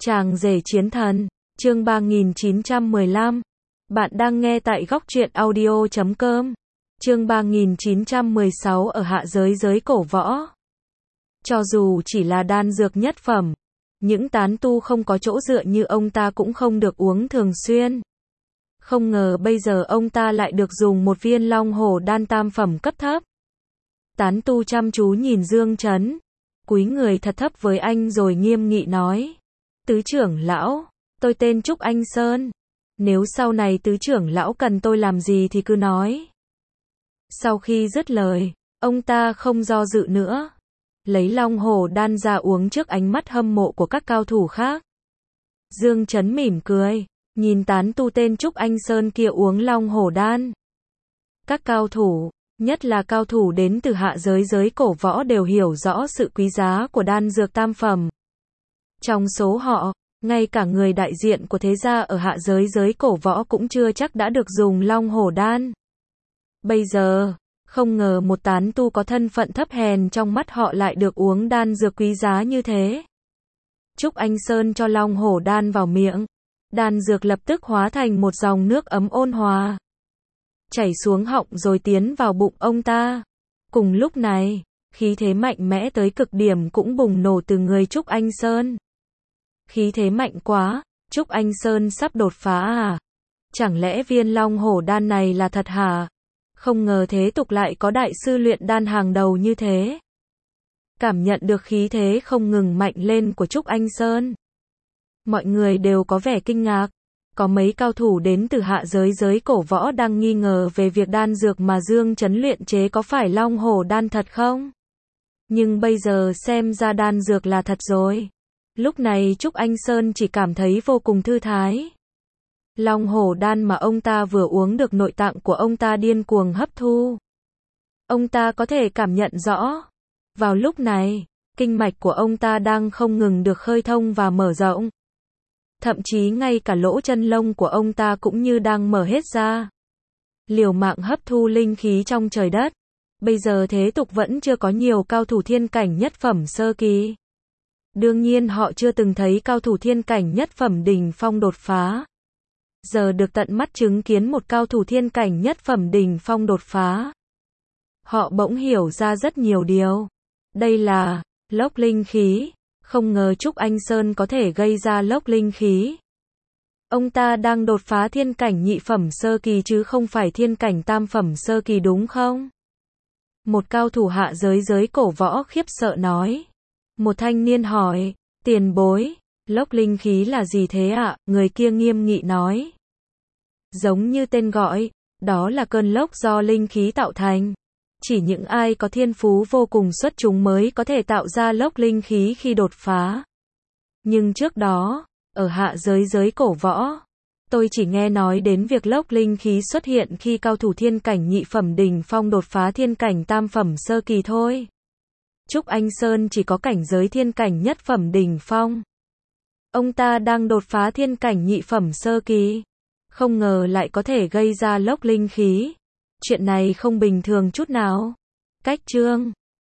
Chàng rể chiến thần, chương 3915. Bạn đang nghe tại góc truyện audio.com. Chương 3916 ở hạ giới giới cổ võ. Cho dù chỉ là đan dược nhất phẩm, những tán tu không có chỗ dựa như ông ta cũng không được uống thường xuyên. Không ngờ bây giờ ông ta lại được dùng một viên long hổ đan tam phẩm cấp thấp. Tán tu chăm chú nhìn Dương Chấn, cúi người thật thấp với anh rồi nghiêm nghị nói: Tứ trưởng lão, tôi tên Trúc Anh Sơn. Nếu sau này tứ trưởng lão cần tôi làm gì thì cứ nói. Sau khi dứt lời, ông ta không do dự nữa, lấy long hổ đan ra uống trước ánh mắt hâm mộ của các cao thủ khác. Dương Chấn mỉm cười, nhìn tán tu tên Trúc Anh Sơn kia uống long hổ đan. Các cao thủ, nhất là cao thủ đến từ hạ giới giới cổ võ đều hiểu rõ sự quý giá của đan dược tam phẩm. Trong số họ, ngay cả người đại diện của thế gia ở hạ giới giới cổ võ cũng chưa chắc đã được dùng long hổ đan. Bây giờ, không ngờ một tán tu có thân phận thấp hèn trong mắt họ lại được uống đan dược quý giá như thế. Trúc Anh Sơn cho long hổ đan vào miệng, đan dược lập tức hóa thành một dòng nước ấm ôn hòa, chảy xuống họng rồi tiến vào bụng ông ta. Cùng lúc này, khí thế mạnh mẽ tới cực điểm cũng bùng nổ từ người Trúc Anh Sơn. Khí thế mạnh quá, Trúc Anh Sơn sắp đột phá à? Chẳng lẽ viên long hổ đan này là thật hả? Không ngờ thế tục lại có đại sư luyện đan hàng đầu như thế. Cảm nhận được khí thế không ngừng mạnh lên của Trúc Anh Sơn, mọi người đều có vẻ kinh ngạc. Có mấy cao thủ đến từ hạ giới giới cổ võ đang nghi ngờ về việc đan dược mà Dương Chấn luyện chế có phải long hổ đan thật không? Nhưng bây giờ xem ra đan dược là thật rồi. Lúc này Trúc Anh Sơn chỉ cảm thấy vô cùng thư thái. Long hổ đan mà ông ta vừa uống được nội tạng của ông ta điên cuồng hấp thu. Ông ta có thể cảm nhận rõ. Vào lúc này, kinh mạch của ông ta đang không ngừng được khơi thông và mở rộng. Thậm chí ngay cả lỗ chân lông của ông ta cũng như đang mở hết ra. Liều mạng hấp thu linh khí trong trời đất. Bây giờ thế tục vẫn chưa có nhiều cao thủ thiên cảnh nhất phẩm sơ kỳ. Đương nhiên họ chưa từng thấy cao thủ thiên cảnh nhất phẩm đỉnh phong đột phá. Giờ được tận mắt chứng kiến một cao thủ thiên cảnh nhất phẩm đỉnh phong đột phá, họ bỗng hiểu ra rất nhiều điều. Đây là lốc linh khí. Không ngờ Trúc Anh Sơn có thể gây ra lốc linh khí. Ông ta đang đột phá thiên cảnh nhị phẩm sơ kỳ chứ không phải thiên cảnh tam phẩm sơ kỳ đúng không? Một cao thủ hạ giới giới cổ võ khiếp sợ nói. Một thanh niên hỏi, tiền bối, lốc linh khí là gì thế ạ? Người kia nghiêm nghị nói. Giống như tên gọi, đó là cơn lốc do linh khí tạo thành. Chỉ những ai có thiên phú vô cùng xuất chúng mới có thể tạo ra lốc linh khí khi đột phá. Nhưng trước đó, ở hạ giới giới cổ võ, tôi chỉ nghe nói đến việc lốc linh khí xuất hiện khi cao thủ thiên cảnh nhị phẩm đỉnh phong đột phá thiên cảnh tam phẩm sơ kỳ thôi. Trúc Anh Sơn chỉ có cảnh giới thiên cảnh nhất phẩm đỉnh phong. Ông ta đang đột phá thiên cảnh nhị phẩm sơ kỳ. Không ngờ lại có thể gây ra lốc linh khí. Chuyện này không bình thường chút nào. Cách chương